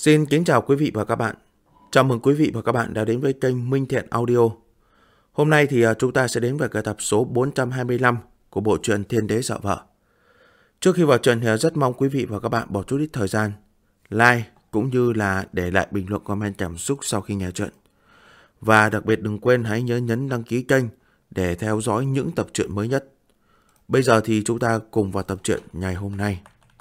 Xin kính chào quý vị và các bạn. Chào mừng quý vị và các bạn đã đến với kênh Minh Thiện Audio. Hôm nay thì chúng ta sẽ đến với cái tập số 425 của bộ truyện Thiên Đế Sợ Vợ. Trước khi vào truyện thì rất mong quý vị và các bạn bỏ chút ít thời gian like cũng như là để lại bình luận comment cảm xúc sau khi nghe truyện. Và đặc biệt đừng quên hãy nhớ nhấn đăng ký kênh để theo dõi những tập truyện mới nhất. Bây giờ thì chúng ta cùng vào tập truyện ngày hôm nay.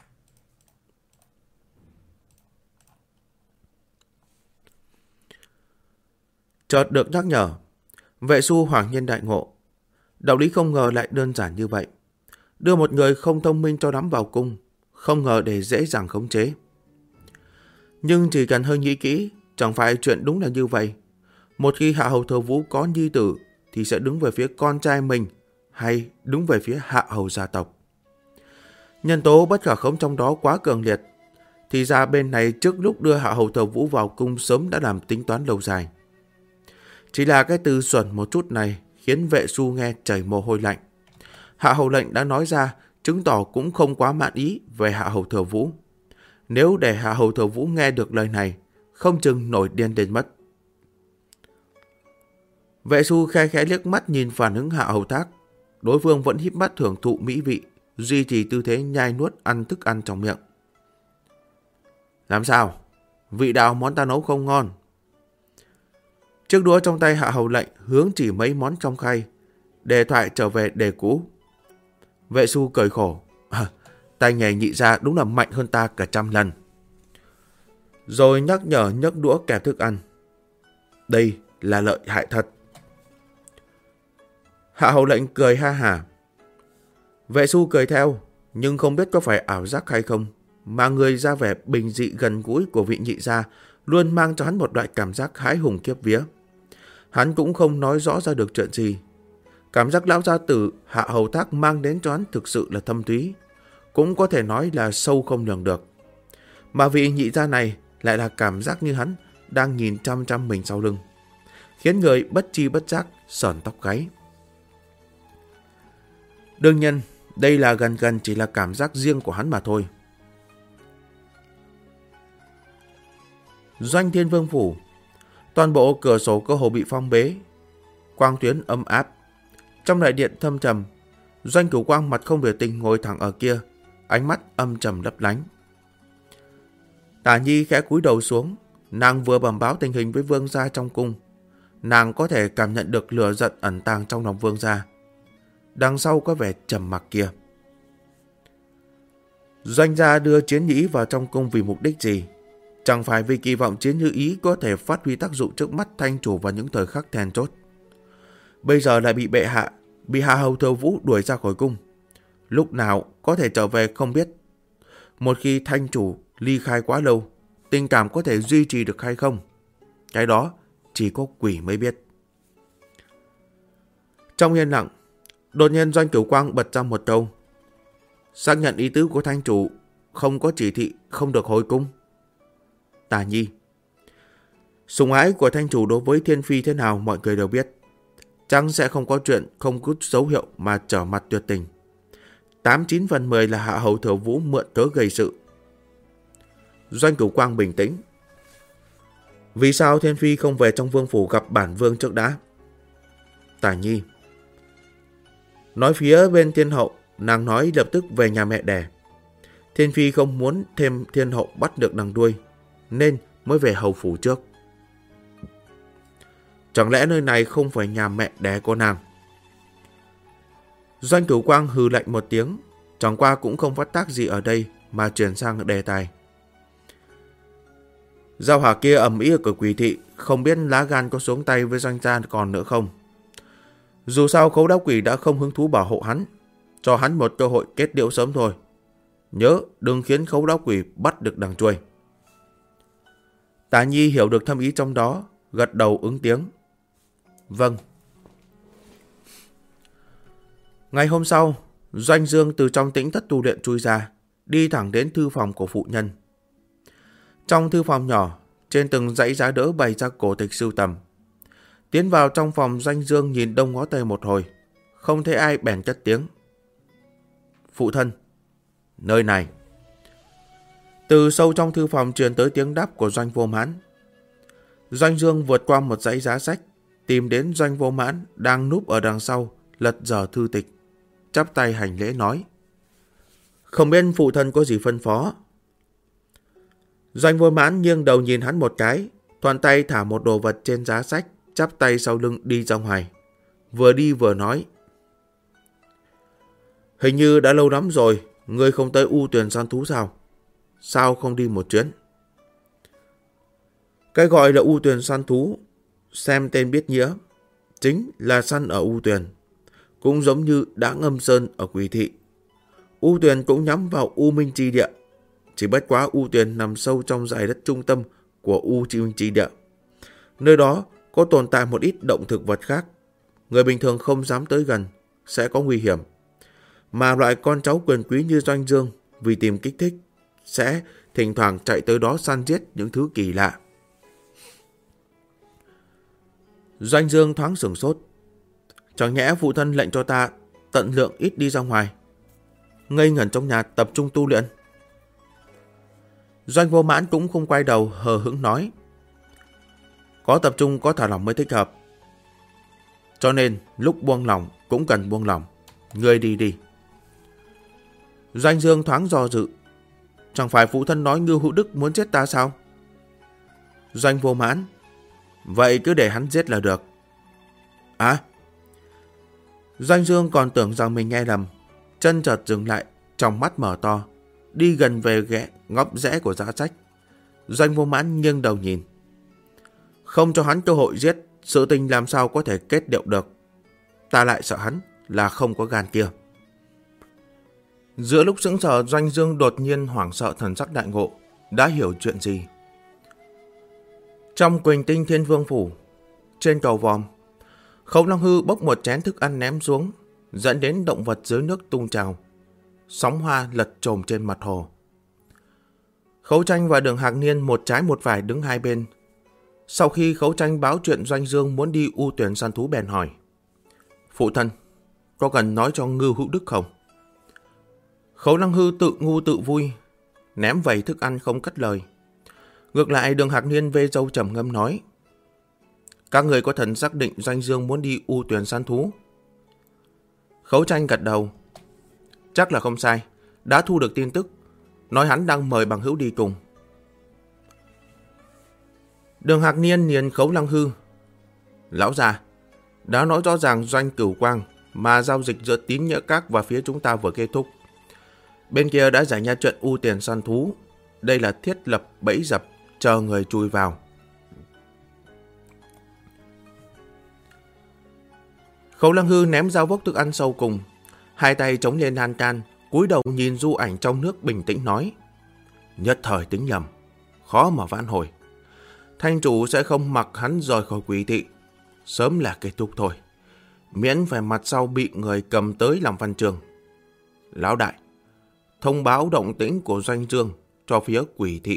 Chợt được nhắc nhở, Vệ Xu hoàng nhiên đại ngộ. Đạo lý không ngờ lại đơn giản như vậy. Đưa một người không thông minh cho đắm vào cung, không ngờ để dễ dàng khống chế. Nhưng chỉ cần hơi nghĩ kỹ, chẳng phải chuyện đúng là như vậy. Một khi Hạ Hầu Thừa Vũ có nhi tử thì sẽ đứng về phía con trai mình hay đứng về phía Hạ Hầu gia tộc. Nhân tố bất khả khống trong đó quá cường liệt. Thì ra bên này trước lúc đưa Hạ Hầu Thừa Vũ vào cung sớm đã làm tính toán lâu dài. Chỉ là cái từ xuẩn một chút này khiến Vệ Xu nghe chảy mồ hôi lạnh. Hạ Hầu lệnh đã nói ra, chứng tỏ cũng không quá mãn ý về Hạ Hầu Thừa Vũ. Nếu để Hạ Hầu Thừa Vũ nghe được lời này, không chừng nổi điên đến mất. Vệ Xu khe khẽ liếc mắt nhìn phản ứng Hạ Hầu Thác. Đối phương vẫn híp mắt thưởng thụ mỹ vị, duy trì tư thế nhai nuốt ăn thức ăn trong miệng. Làm sao? Vị đạo món ta nấu không ngon? Chiếc đũa trong tay Hạ Hầu lệnh hướng chỉ mấy món trong khay, đề thoại trở về đề cũ. Vệ Xu cười khổ. Tay nghề nhị gia đúng là mạnh hơn ta cả 100 lần. Rồi nhắc nhở nhấc đũa kẹp thức ăn. Đây là lợi hại thật. Hạ Hầu lệnh cười ha hả. Vệ Xu cười theo, nhưng không biết có phải ảo giác hay không, mà người ra vẻ bình dị gần gũi của vị nhị gia luôn mang cho hắn một loại cảm giác hãi hùng khiếp vía. Hắn cũng không nói rõ ra được chuyện gì. Cảm giác lão gia tử Hạ Hầu Thác mang đến cho hắn thực sự là thâm thúy, cũng có thể nói là sâu không lường được. Mà vị nhị gia này lại là cảm giác như hắn đang nhìn chăm chăm mình sau lưng, khiến người bất chi bất giác sởn tóc gáy. Đương nhiên, đây là gần chỉ là cảm giác riêng của hắn mà thôi. Doanh Thiên Vương phủ, toàn bộ cửa sổ cơ hồ bị phong bế, quang tuyến ấm áp. Trong đại điện thâm trầm, Doanh Cửu Quang mặt không biểu tình ngồi thẳng ở kia, ánh mắt âm trầm lấp lánh. Tả Nhi khẽ cúi đầu xuống, nàng vừa bẩm báo tình hình với vương gia trong cung. Nàng có thể cảm nhận được lửa giận ẩn tàng trong lòng vương gia. Đằng sau có vẻ trầm mặc kia. Doanh gia đưa Chiến Như Ý vào trong cung vì mục đích gì? Chẳng phải vì kỳ vọng Chiến Như Ý có thể phát huy tác dụng trước mắt thanh chủ vào những thời khắc then chốt. Bây giờ lại bị bệ hạ, bị Hạ Hầu Thừa Vũ đuổi ra khỏi cung. Lúc nào có thể trở về không biết. Một khi thanh chủ ly khai quá lâu, tình cảm có thể duy trì được hay không? Cái đó chỉ có quỷ mới biết. Trong yên lặng, đột nhiên Doanh Cửu Quang bật ra một câu. Xác nhận ý tứ của thanh chủ, không có chỉ thị không được hồi cung. Tả Nhi, sủng ái của thanh chủ đối với Thiên Phi thế nào mọi người đều biết. Chẳng sẽ không có chuyện không có dấu hiệu mà trở mặt tuyệt tình. 89 phần 10 là Hạ Hầu Thừa Vũ mượn cớ gây sự. Doanh Cửu Quang bình tĩnh. Vì sao Thiên Phi không về trong vương phủ gặp bản vương trước đã? Tả Nhi, nói phía bên Thiên Hậu, nàng nói lập tức về nhà mẹ đẻ. Thiên Phi không muốn thêm Thiên Hậu bắt được đằng đuôi, nên mới về hầu phủ trước. Chẳng lẽ nơi này không phải nhà mẹ đẻ của nàng? Doanh Cửu Quang hừ lạnh một tiếng, chẳng qua cũng không phát tác gì ở đây mà chuyển sang đề tài. Giao hỏa kia ầm ĩ ở cửa Quỷ thị, không biết lá gan có xuống tay với Doanh gia còn nữa không? Dù sao Khấu Đáo Quỷ đã không hứng thú bảo hộ hắn, cho hắn một cơ hội kết liễu sớm thôi. Nhớ đừng khiến Khấu Đáo Quỷ bắt được đằng chuôi. Tả Nhi hiểu được thâm ý trong đó, gật đầu ứng tiếng. Vâng. Ngày hôm sau, Doanh Dương từ trong tĩnh thất tu luyện chui ra, đi thẳng đến thư phòng của phụ nhân. Trong thư phòng nhỏ, trên từng dãy giá đỡ bày ra cổ tịch sưu tầm. Tiến vào trong phòng, Doanh Dương nhìn đông ngó tây một hồi, không thấy ai bèn cất tiếng. Phụ thân, nơi này. Từ sâu trong thư phòng truyền tới tiếng đáp của Doanh Vô Mãn. Doanh Dương vượt qua một dãy giá sách, tìm đến Doanh Vô Mãn đang núp ở đằng sau, lật dở thư tịch, chắp tay hành lễ nói: "Không biết phụ thân có gì phân phó?" Doanh Vô Mãn nghiêng đầu nhìn hắn một cái, thuận tay thả một đồ vật trên giá sách, chắp tay sau lưng đi ra ngoài. Vừa đi vừa nói: "Hình như đã lâu lắm rồi, ngươi không tới U Tuyền săn thú sao? Sao không đi một chuyến?" Cái gọi là U Tuyền săn thú, xem tên biết nghĩa, chính là săn ở U Tuyền, cũng giống như Đãng Âm Sơn ở Quỷ Thị. U Tuyền cũng nhắm vào U Minh Chi Địa, chỉ bất quá U Tuyền nằm sâu trong dải đất trung tâm của U Minh Chi Địa. Nơi đó có tồn tại một ít động thực vật khác, người bình thường không dám tới gần, sẽ có nguy hiểm. Mà loại con cháu quyền quý như Doanh Dương vì tìm kích thích, sẽ thỉnh thoảng chạy tới đó săn giết những thứ kỳ lạ. Doanh Dương thoáng sửng sốt. Chẳng nhẽ phụ thân lệnh cho ta tận lượng ít đi ra ngoài, ngây ngẩn trong nhà tập trung tu luyện? Doanh Vô Mãn cũng không quay đầu, hờ hững nói: "Có tập trung có thả lỏng mới thích hợp. Cho nên lúc buông lỏng cũng cần buông lỏng. Ngươi đi đi." Doanh Dương thoáng do dự. Chẳng phải phụ thân nói Ngưu Hữu Đức muốn giết ta sao? Doanh Vô Mãn: "Vậy cứ để hắn giết là được." "À?" Doanh Dương còn tưởng rằng mình nghe lầm, chân chợt dừng lại, trong mắt mở to, đi gần về ghé ngóc rẽ của giá sách. Doanh Vô Mãn nghiêng đầu nhìn. Không cho hắn cơ hội giết, sự tình làm sao có thể kết điệu được. Ta lại sợ hắn là không có gan kia. Giữa lúc sững sờ, Doanh Dương đột nhiên hoảng sợ, thần sắc đại ngộ, đã hiểu chuyện gì. Trong Quỳnh Tinh Thiên Vương Phủ, trên cầu vòm, Khấu Long Hư bốc một chén thức ăn ném xuống, dẫn đến động vật dưới nước tung trào. Sóng hoa lật chồm trên mặt hồ. Khấu Tranh và Đường Hạc Niên một trái một phải đứng hai bên. Sau khi Khấu Tranh báo chuyện Doanh Dương muốn đi U Tuyển săn thú bèn hỏi: "Phụ thân, có cần nói cho Ngưu Hữu Đức không?" Khấu Long Hư tự ngu tự vui, ném vẩy thức ăn không cất lời. Ngược lại Đường Hạc Niên vê râu trầm ngâm nói: "Các người có thần xác định Doanh Dương muốn đi U Tuyển săn thú?" Khấu Tranh gật đầu. "Chắc là không sai, đã thu được tin tức, nói hắn đang mời bằng hữu đi cùng." Đường Hạc Niên nhìn Khấu Long Hư: "Lão già, đã nói rõ ràng Doanh Cửu Quang mà giao dịch giữa Tín Nghĩa Các và phía chúng ta vừa kết thúc. Bên kia đã giải nha chuyện U Tuyển săn thú, đây là thiết lập bẫy dập, chờ người chui vào." Khấu Long Hư ném dao vốc thức ăn sâu cùng, hai tay chống lên lan can, cúi đầu nhìn du ảnh trong nước, bình tĩnh nói: "Nhất thời tính nhầm, khó mà vãn hồi. Thanh chủ sẽ không mặc hắn rời khỏi Quỷ Thị, sớm là kết thúc thôi, miễn phải mặt sau bị người cầm tới làm văn chương. Lão đại, thông báo động tĩnh của Doanh Dương cho phía Quỷ Thị."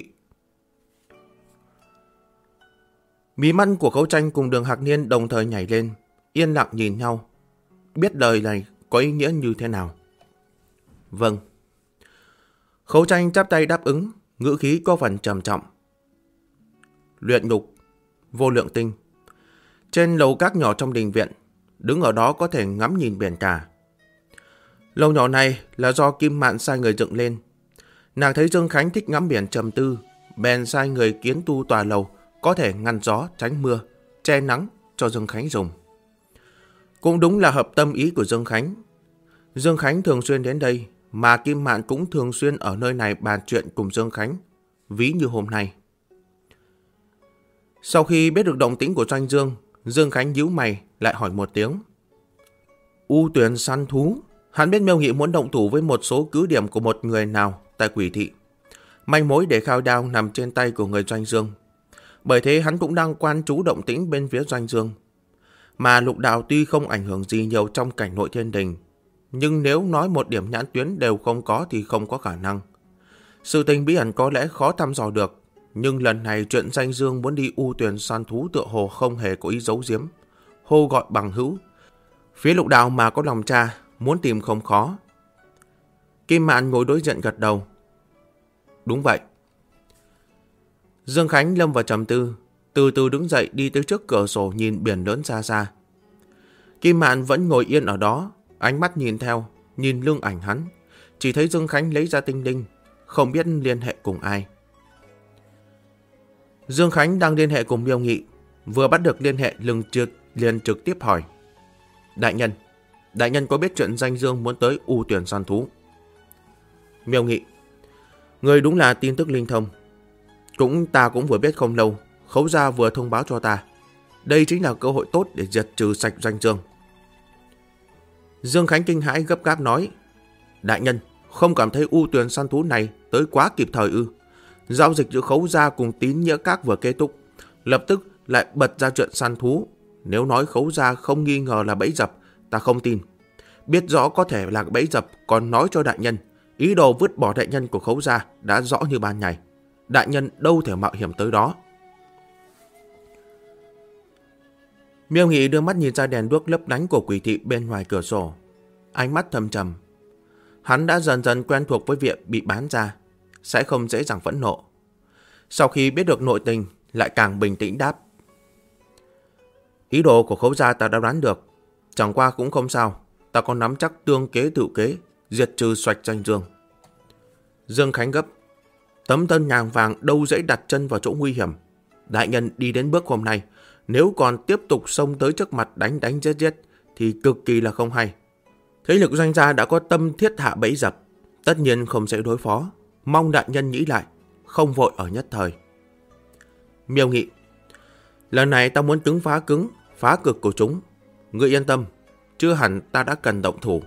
Mí mắt của Khấu Tranh cùng Đường Hạc Niên đồng thời nhảy lên, yên lặng nhìn nhau, biết lời này có ý nghĩa như thế nào. "Vâng." Khấu Tranh chắp tay đáp ứng, ngữ khí có phần trầm trọng. Luyện ngục, Vô Lượng Tinh. Trên lầu các nhỏ trong đình viện, đứng ở đó có thể ngắm nhìn biển cả. Lầu nhỏ này là do Kim Mạn sai người dựng lên. Nàng thấy Dương Khánh thích ngắm biển trầm tư, bèn sai người kiến tu tòa lầu có thể ngăn gió, tránh mưa, che nắng cho Dương Khánh dùng. Cũng đúng là hợp tâm ý của Dương Khánh. Dương Khánh thường xuyên đến đây, mà Kim Mạn cũng thường xuyên ở nơi này bàn chuyện cùng Dương Khánh, ví như hôm nay. Sau khi biết được động tĩnh của Doanh Dương, Dương Khánh nhíu mày lại hỏi một tiếng: "U Tuyển săn thú?" Hắn biết Miêu Nghị muốn động thủ với một số cứ điểm của một người nào tại Quỷ Thị. Manh mối để khao đao nằm trên tay của người Doanh Dương. Bởi thế hắn cũng đang quan trú động tĩnh bên phía Doanh Dương. Mà lục đạo tuy không ảnh hưởng gì nhiều trong cảnh nội thiên đình, nhưng nếu nói một điểm nhãn tuyến đều không có thì không có khả năng. Sự tình bí ẩn có lẽ khó thăm dò được, nhưng lần này chuyện Doanh Dương muốn đi U Tuyển săn thú tựa hồ không hề có ý giấu giếm, hô gọi bằng hữu. Phía lục đạo mà có lòng cha, muốn tìm không khó. Kim Mạn ngồi đối diện gật đầu. "Đúng vậy, Dương Khánh lâm vào trầm tư, từ từ đứng dậy đi tới trước cửa sổ nhìn biển lớn xa xa. Kim Mạn vẫn ngồi yên ở đó, ánh mắt nhìn theo, nhìn lưng ảnh hắn. Chỉ thấy Dương Khánh lấy ra tinh linh, không biết liên hệ cùng ai. Dương Khánh đang liên hệ cùng Miêu Nghị, vừa bắt được liên hệ liền trực tiếp hỏi. Đại nhân có biết chuyện Danh Dương muốn tới U Tuyển săn thú? Miêu Nghị, người đúng là tin tức linh thông. Ta cũng vừa biết không lâu, Khấu gia vừa thông báo cho ta. Đây chính là cơ hội tốt để diệt trừ sạch Danh Dương. Dương Khánh kinh hãi gấp gáp nói. Đại nhân, không cảm thấy U Tuyển săn thú này tới quá kịp thời ư? Giao dịch giữa Khấu gia cùng Tín Nghĩa Các vừa kết thúc, lập tức lại bật ra chuyện săn thú. Nếu nói Khấu gia không nghi ngờ là bẫy dập, ta không tin. Biết rõ có thể là bẫy dập, còn nói cho đại nhân, ý đồ vứt bỏ đại nhân của Khấu gia đã rõ như ban ngày. Đại nhân đâu thể mạo hiểm tới đó. Miêu Nghị đưa mắt nhìn ra đèn đuốc lấp lánh của Quỷ thị bên ngoài cửa sổ, ánh mắt thâm trầm. Hắn đã dần dần quen thuộc với việc bị bán ra, sẽ không dễ dàng phẫn nộ. Sau khi biết được nội tình, lại càng bình tĩnh đáp. Ý đồ của Khấu gia ta đã đoán được, chẳng qua cũng không sao, ta còn nắm chắc tương kế tự kế, diệt trừ sạch Danh Dương. Dương Khánh gấp. Tấm thân nhàng vàng đâu dễ đặt chân vào chỗ nguy hiểm. Đại nhân đi đến bước hôm nay, nếu còn tiếp tục xông tới trước mặt đánh giết thì cực kỳ là không hay. Thế lực Doanh gia đã có tâm thiết hạ bẫy dập, tất nhiên không sẽ đối phó. Mong đại nhân nghĩ lại, không vội ở nhất thời. Miêu Nghị, lần này ta muốn cứng phá cứng, phá cực của chúng. Ngươi yên tâm, chưa hẳn ta đã cần động thủ.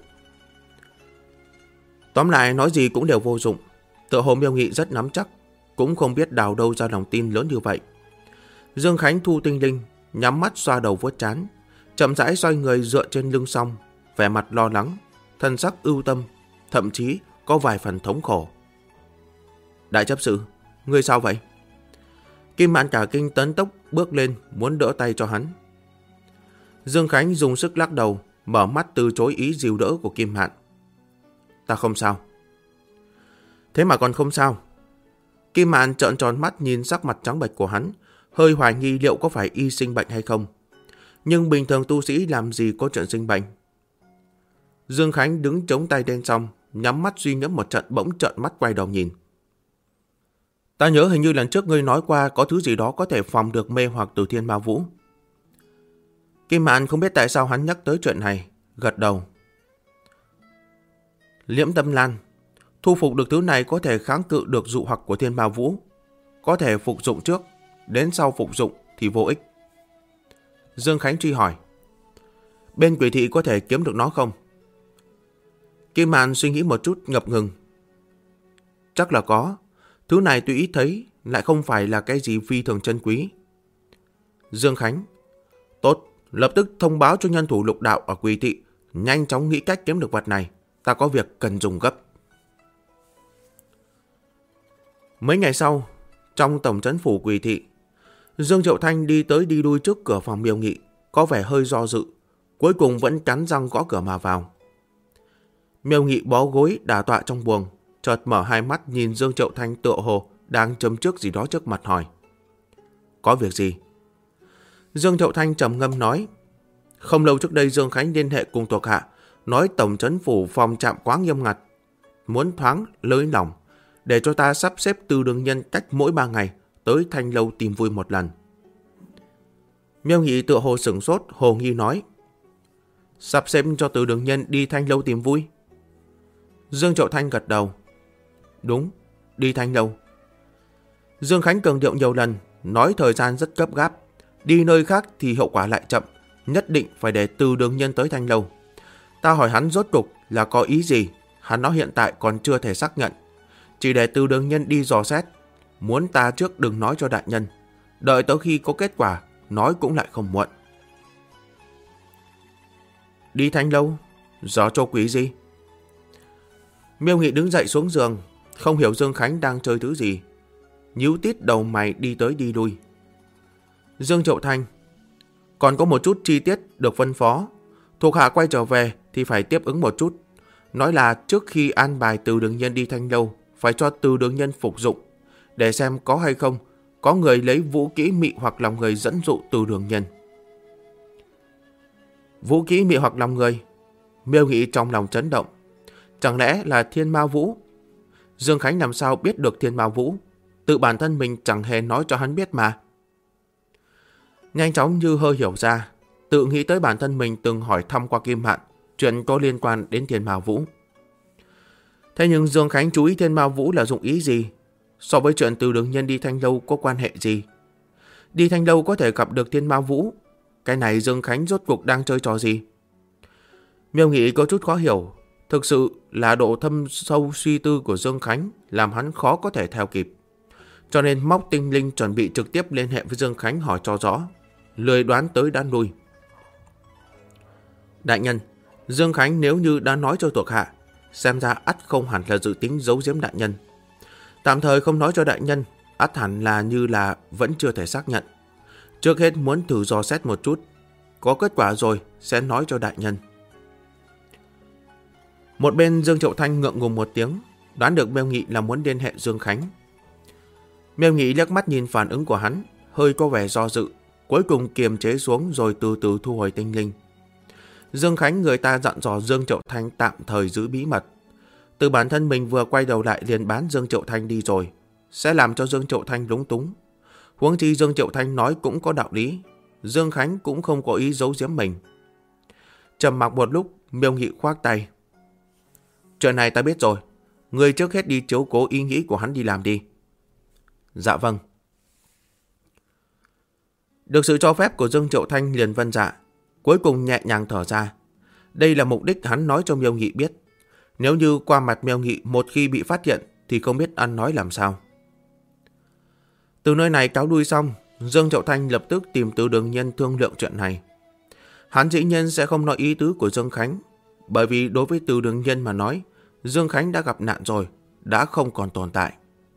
Tóm lại nói gì cũng đều vô dụng. Tựa hồ Miêu Nghị rất nắm chắc, cũng không biết đào đâu ra lòng tin lớn như vậy. Dương Khánh thu tinh linh, nhắm mắt xoa đầu vuốt trán, chậm rãi xoay người dựa trên lưng song, vẻ mặt lo lắng, thân sắc ưu tâm, thậm chí có vài phần thống khổ. Đại chấp sự, ngươi sao vậy? Kim Mạn cả kinh tấn tốc bước lên muốn đỡ tay cho hắn. Dương Khánh dùng sức lắc đầu, mở mắt từ chối ý dìu đỡ của Kim Mạn. Ta không sao. Thế mà còn không sao? Kim Mạn trợn tròn mắt nhìn sắc mặt trắng bệch của hắn, hơi hoài nghi liệu có phải y sinh bệnh hay không. Nhưng bình thường tu sĩ làm gì có chuyện sinh bệnh. Dương Khánh đứng chống tay lên xong, nhắm mắt suy ngẫm một trận bỗng trợn mắt quay đầu nhìn. Ta nhớ hình như lần trước ngươi nói qua có thứ gì đó có thể phòng được mê hoặc từ Thiên Ma Vũ. Kim Mạn không biết tại sao hắn nhắc tới chuyện này, gật đầu. Liễm Tâm Lan, thu phục được thứ này có thể kháng cự được dụ hoặc của Thiên Ma Vũ. Có thể phục dụng trước, đến sau phục dụng thì vô ích. Dương Khánh truy hỏi. Bên Quỷ thị có thể kiếm được nó không? Kim Mạn suy nghĩ một chút ngập ngừng. Chắc là có. Thứ này tuy ít thấy, lại không phải là cái gì phi thường chân quý. Dương Khánh. Tốt, lập tức thông báo cho nhân thủ lục đạo ở Quỷ thị, nhanh chóng nghĩ cách kiếm được vật này. Ta có việc cần dùng gấp. Mấy ngày sau, trong tổng trấn phủ Quỷ thị, Dương Triệu Thanh đi tới đi lui trước cửa phòng Miêu Nghị, có vẻ hơi do dự, cuối cùng vẫn cắn răng gõ cửa mà vào. Miêu Nghị bó gối đả tọa trong buồng, chợt mở hai mắt nhìn Dương Triệu Thanh tựa hồ đang châm trước gì đó trước mặt hỏi. Có việc gì? Dương Triệu Thanh trầm ngâm nói. Không lâu trước đây Dương Khánh liên hệ cùng thuộc hạ, nói tổng trấn phủ phòng trạm quá nghiêm ngặt, muốn thoáng lơi lòng, để cho ta sắp xếp Từ Đường Nhân cách mỗi 3 ngày tới Thanh Lâu tìm vui một lần. Miêu Nghị tựa hồ sửng sốt, hồ nghi nói. Sắp xếp cho Từ Đường Nhân đi Thanh Lâu tìm vui? Dương Triệu Thanh gật đầu. Đúng, đi Thanh Lâu. Dương Khánh cường điệu nhiều lần, nói thời gian rất gấp gáp, đi nơi khác thì hậu quả lại chậm, nhất định phải để Từ Đường Nhân tới Thanh Lâu. Ta hỏi hắn rốt cục là có ý gì, hắn nói hiện tại còn chưa thể xác nhận, chỉ để Từ Đường Nhân đi dò xét, muốn ta trước đừng nói cho đại nhân, đợi tới khi có kết quả nói cũng lại không muộn. Đi Thanh Lâu, dò cho quý gì? Miêu Nghị đứng dậy xuống giường, không hiểu Dương Khánh đang chơi thứ gì, nhíu tít đầu mày đi tới đi lui. Dương Triệu Thanh, còn có một chút chi tiết được phân phó, thuộc hạ quay trở về thì phải tiếp ứng một chút. Nói là trước khi an bài Từ Đường Nhân đi Thanh Lâu, phải cho Từ Đường Nhân phục dụng, để xem có hay không có người lấy vũ kỹ mị hoặc lòng người dẫn dụ Từ Đường Nhân. Vũ kỹ mị hoặc lòng người? Miêu Nghị trong lòng chấn động. Chẳng lẽ là Thiên Ma Vũ? Dương Khánh làm sao biết được Thiên Ma Vũ? Tự bản thân mình chẳng hề nói cho hắn biết mà. Nhanh chóng như hơi hiểu ra, tự nghĩ tới bản thân mình từng hỏi thăm qua Kim Hạn chuyện có liên quan đến Thiên Ma Vũ. Thế nhưng Dương Khánh chú ý Thiên Ma Vũ là dụng ý gì? So với chuyện Từ Đường Nhân đi Thanh Lâu có quan hệ gì? Đi Thanh Lâu có thể gặp được Thiên Ma Vũ, cái này Dương Khánh rốt cuộc đang chơi trò gì? Miêu Nghị có chút khó hiểu. Thực sự là độ thâm sâu suy tư của Dương Khánh làm hắn khó có thể theo kịp. Cho nên móc tinh linh chuẩn bị trực tiếp liên hệ với Dương Khánh hỏi cho rõ, lười đoán tới đoán lui. Đại nhân, Dương Khánh nếu như đã nói cho thuộc hạ, xem ra ắt không hẳn là dự tính giấu giếm đại nhân. Tạm thời không nói cho đại nhân, ắt hẳn là như là vẫn chưa thể xác nhận. Trước hết muốn thử dò xét một chút, có kết quả rồi sẽ nói cho đại nhân. Một bên Dương Triệu Thanh ngượng ngùng một tiếng, đoán được Miêu Nghị là muốn liên hệ Dương Khánh. Miêu Nghị liếc mắt nhìn phản ứng của hắn, hơi có vẻ do dự, cuối cùng kiềm chế xuống rồi từ từ thu hồi tinh linh. Dương Khánh người ta dặn dò Dương Triệu Thanh tạm thời giữ bí mật. Từ bản thân mình vừa quay đầu lại liền bán Dương Triệu Thanh đi rồi, sẽ làm cho Dương Triệu Thanh lúng túng. Huống chi Dương Triệu Thanh nói cũng có đạo lý, Dương Khánh cũng không có ý giấu giếm mình. Trầm mặc một lúc, Miêu Nghị khoác tay. Chuyện này ta biết rồi, người trước hết đi chiếu cố ý nghĩ của hắn đi làm đi. Dạ vâng. Được sự cho phép của Dương Triệu Thanh liền vâng dạ, cuối cùng nhẹ nhàng thở ra. Đây là mục đích hắn nói cho Miêu Nghị biết. Nếu như qua mặt Miêu Nghị một khi bị phát hiện thì không biết ăn nói làm sao. Từ nơi này cáo lui xong, Dương Triệu Thanh lập tức tìm Từ Đường Nhân thương lượng chuyện này. Hắn dĩ nhiên sẽ không nói ý tứ của Dương Khánh, bởi vì đối với Từ Đường Nhân mà nói, Dương Khánh đã gặp nạn rồi, đã không còn tồn tại.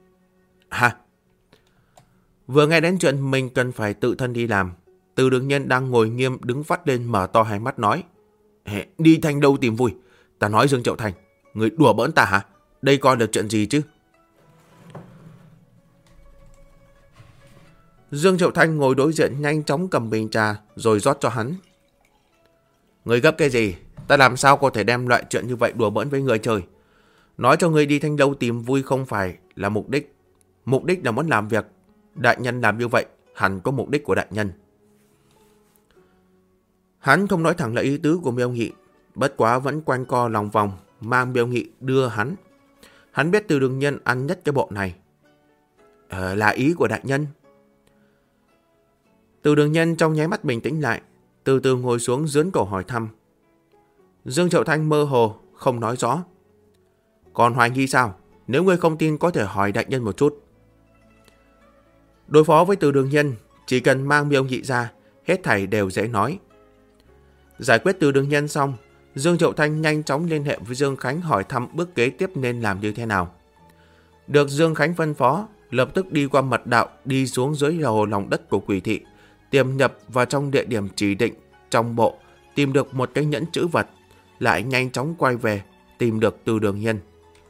Vừa nghe đến chuyện mình cần phải tự thân đi làm, Từ Đường Nhân đang ngồi nghiêm đứng phát lên mở to hai mắt nói. Đi Thanh Lâu tìm vui. Ta nói Dương Triệu Thanh, người đùa bỡn ta hả? Đây coi là chuyện gì chứ? Dương Triệu Thanh ngồi đối diện nhanh chóng cầm bình trà rồi rót cho hắn. Người gấp cái gì? Ta làm sao có thể đem loại chuyện như vậy đùa bỡn với người chơi? Nói cho người đi Thanh Lâu tìm vui không phải là mục đích. Mục đích là muốn làm việc. Đại nhân làm như vậy hẳn có mục đích của đại nhân. Hắn không nói thẳng là ý tứ của Miêu Nghị, bất quá vẫn quanh co lòng vòng mang Miêu Nghị đưa hắn. Hắn biết Từ Đường Nhân ăn nhất cái bộ này. Là ý của đại nhân. Từ Đường Nhân trong nháy mắt bình tĩnh lại, từ từ ngồi xuống dướn cổ hỏi thăm. Dương Triệu Thanh mơ hồ không nói rõ. Còn hoài nghi sao? Nếu ngươi không tin có thể hỏi đại nhân một chút. Đối phó với Từ Đường Nhân, chỉ cần mang Miêu Nghị ra, hết thảy đều dễ nói. Giải quyết Từ Đường Nhân xong, Dương Triệu Thanh nhanh chóng liên hệ với Dương Khánh hỏi thăm bước kế tiếp nên làm như thế nào. Được Dương Khánh phân phó, lập tức đi qua mật đạo đi xuống dưới hồ lòng đất của Quỷ Thị, tiềm nhập vào trong địa điểm chỉ định trong bộ, tìm được một cái nhẫn trữ vật, lại nhanh chóng quay về tìm được Từ Đường Nhân.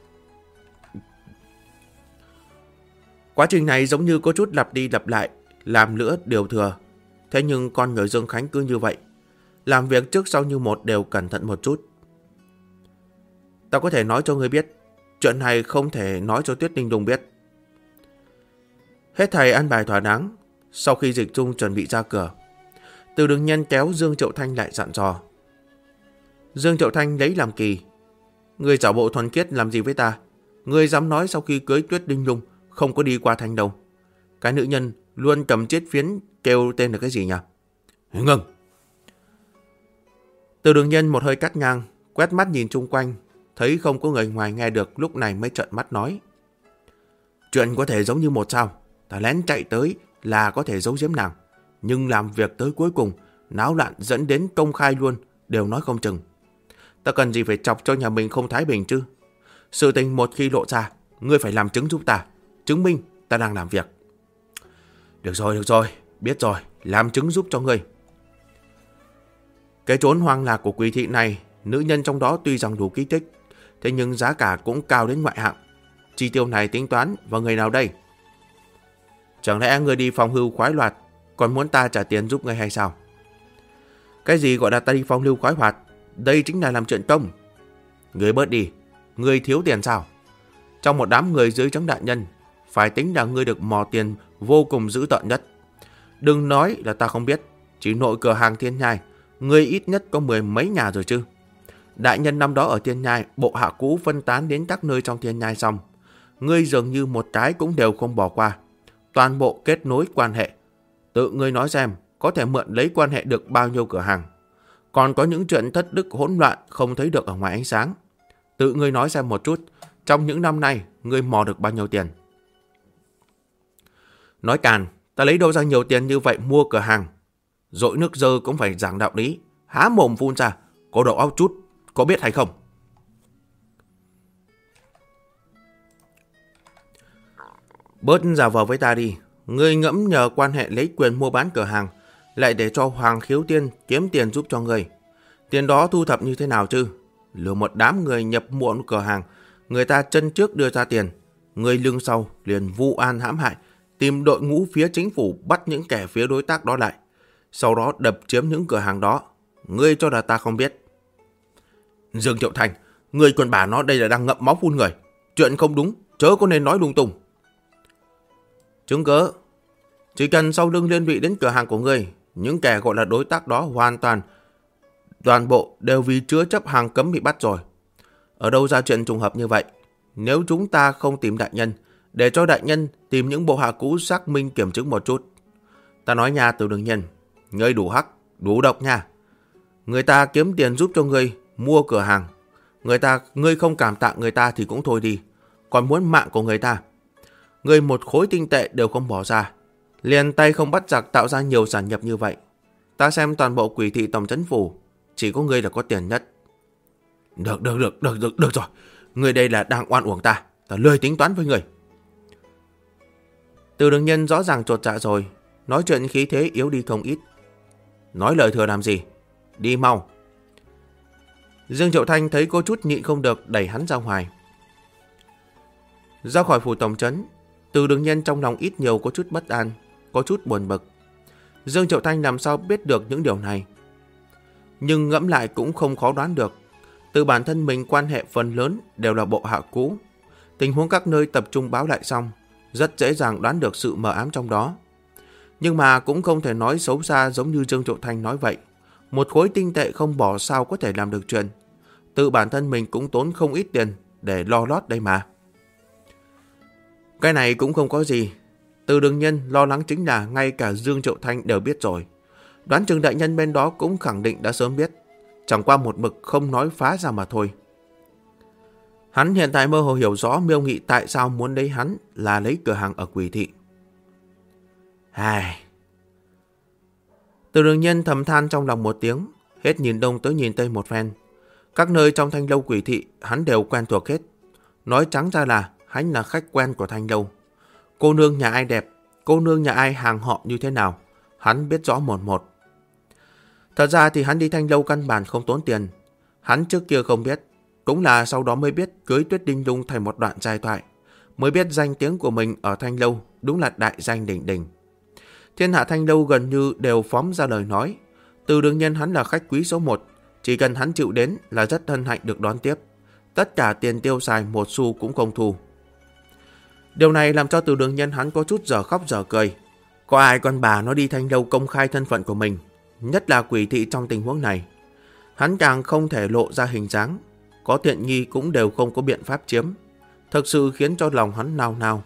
Quá trình này giống như có chút lặp đi lặp lại, làm lnữa điều thừa. Thế nhưng con người Dương Khánh cứ như vậy, làm việc trước sau như một đều cẩn thận một chút. Ta có thể nói cho ngươi biết, chuyện này không thể nói cho Tuyết Ninh Đùng biết. Hết thầy ăn bài thỏa đáng, sau khi Dịch Dung chuẩn bị ra cửa, Từ Đường Nhân kéo Dương Triệu Thanh lại dặn dò. Dương Triệu Thanh lấy làm kỳ. Ngươi giả bộ thuần khiết làm gì với ta? Ngươi dám nói sau khi cưới Tuyết Ninh Đùng không có đi qua Thanh đâu. Cái nữ nhân luôn cầm chiếc phiến kêu tên là cái gì nhỉ? Ngừng! Từ Đường Nhân một hơi cắt ngang, quét mắt nhìn chung quanh, thấy không có người ngoài nghe được, lúc này mới trợn mắt nói. Chuyện có thể giống như một sao, ta lén chạy tới là có thể giấu giếm nàng, nhưng làm việc tới cuối cùng, náo loạn dẫn đến công khai luôn, đều nói không chừng. Ta cần gì phải chọc cho nhà mình không thái bình chứ? Sự tình một khi lộ ra, ngươi phải làm chứng giúp ta, chứng minh ta đang làm việc. Được rồi, biết rồi, làm chứng giúp cho ngươi. Cái trốn hoang lạc của Quỷ Thị này, nữ nhân trong đó tuy rằng đủ kích thích, thế nhưng giá cả cũng cao đến ngoại hạng. Chi tiêu này tính toán vào người nào đây? Chẳng lẽ ngươi đi phong lưu khoái loạt, còn muốn ta trả tiền giúp ngươi hay sao? Cái gì gọi là ta đi phong lưu khoái hoạt? Đây chính là làm chuyện công. Ngươi bớt đi, ngươi thiếu tiền sao? Trong một đám người dưới trướng đại nhân, phải tính là ngươi được mò tiền vô cùng dữ tợn nhất. Đừng nói là ta không biết, chỉ nội cửa hàng Thiên Nhai, ngươi ít nhất có 10 mấy nhà rồi chứ. Đại nhân năm đó ở Thiên Nhai, bộ hạ cũ phân tán đến các nơi trong Thiên Nhai xong, ngươi dường như một cái cũng đều không bỏ qua. Toàn bộ kết nối quan hệ. Tự ngươi nói xem, có thể mượn lấy quan hệ được bao nhiêu cửa hàng. Còn có những chuyện thất đức hỗn loạn không thấy được ở ngoài ánh sáng. Tự ngươi nói xem một chút, trong những năm nay, ngươi mò được bao nhiêu tiền? Nói càn, ta lấy đâu ra nhiều tiền như vậy mua cửa hàng? Dội nước dơ cũng phải giảng đạo lý. Há mồm phun ra, có đầu óc chút, có biết hay không? Bớt giả vờ với ta đi. Ngươi ngẫm nhờ quan hệ lấy quyền mua bán cửa hàng, lại để cho Hoàng Khiếu Tiên kiếm tiền giúp cho ngươi. Tiền đó thu thập như thế nào chứ? Lừa một đám người nhập muộn cửa hàng, người ta chân trước đưa ra tiền, người lưng sau liền vu oan hãm hại, tìm đội ngũ phía chính phủ bắt những kẻ phía đối tác đó lại, sau đó đập chiếm những cửa hàng đó. Ngươi cho là ta không biết? Dương Triệu Thành, ngươi còn bà nó đây là đang ngậm máu phun người. Chuyện không đúng, chớ có nên nói lung tung. Chứng cớ, chỉ cần sau lưng liên lụy đến cửa hàng của ngươi, những kẻ gọi là đối tác đó toàn bộ đều vì chứa chấp hàng cấm bị bắt rồi. Ở đâu ra chuyện trùng hợp như vậy? Nếu chúng ta không tìm đại nhân, để cho đại nhân tìm những bộ hạ cũ xác minh kiểm chứng một chút. Ta nói nha Từ Đường Nhân, ngươi đủ hắc, đủ độc nha. Người ta kiếm tiền giúp cho ngươi mua cửa hàng, ngươi không cảm tạ người ta thì cũng thôi đi, còn muốn mạng của người ta. Ngươi một khối tinh tệ đều không bỏ ra, liền tay không bắt giặc tạo ra nhiều sản nhập như vậy. Ta xem toàn bộ Quỷ thị tổng trấn phủ, chỉ có ngươi là có tiền nhất. Được rồi. Ngươi đây là đang oan uổng ta lười tính toán với ngươi. Từ Đường Nhân rõ ràng chột dạ rồi, nói chuyện khí thế yếu đi không ít. Nói lời thừa làm gì? Đi mau. Dương Triệu Thanh thấy có chút nhịn không được, đẩy hắn ra ngoài. Ra khỏi phủ tổng trấn, Từ Đường Nhân trong lòng ít nhiều có chút bất an, có chút buồn bực. Dương Triệu Thanh làm sao biết được những điều này? Nhưng ngẫm lại cũng không khó đoán được. Từ bản thân mình quan hệ phần lớn đều là bộ hạ cũ. Tình huống các nơi tập trung báo lại xong, rất dễ dàng đoán được sự mờ ám trong đó. Nhưng mà cũng không thể nói xấu xa giống như Dương Triệu Thanh nói vậy. Một khối tinh tệ không bỏ sao có thể làm được chuyện. Tự bản thân mình cũng tốn không ít tiền để lo lót đây mà. Cái này cũng không có gì. Từ Đường Nhân lo lắng chính là ngay cả Dương Triệu Thanh đều biết rồi. Đoán chừng đại nhân bên đó cũng khẳng định đã sớm biết. Chẳng qua một mực không nói phá ra mà thôi. Hắn hiện tại mơ hồ hiểu rõ Miêu Nghị tại sao muốn lấy hắn là lấy cửa hàng ở Quỷ thị. Từ Đường Nhân thầm than trong lòng một tiếng, hết nhìn đông tới nhìn tây một phen. Các nơi trong Thanh lâu Quỷ thị hắn đều quen thuộc hết. Nói trắng ra là hắn là khách quen của Thanh lâu. Cô nương nhà ai đẹp, cô nương nhà ai hàng họ như thế nào, hắn biết rõ một một. Thật ra thì hắn đi Thanh lâu căn bản không tốn tiền. Hắn trước kia không biết, cũng là sau đó mới biết cưới Tuyết Đinh Lung thành một đoạn giai thoại, mới biết danh tiếng của mình ở Thanh lâu đúng là đại danh đỉnh đỉnh. Thiên hạ Thanh lâu gần như đều phóng ra lời nói. Từ Đường Nhân hắn là khách quý số 1, chỉ cần hắn chịu đến là rất hân hạnh được đón tiếp. Tất cả tiền tiêu xài một xu cũng không thu. Điều này làm cho Từ Đường Nhân hắn có chút dở khóc dở cười. Có ai con bà nó đi Thanh lâu công khai thân phận của mình, nhất là Quỷ thị trong tình huống này. Hắn càng không thể lộ ra hình dáng, có tiện nghi cũng đều không có biện pháp chiếm. Thực sự khiến cho lòng hắn nao nao.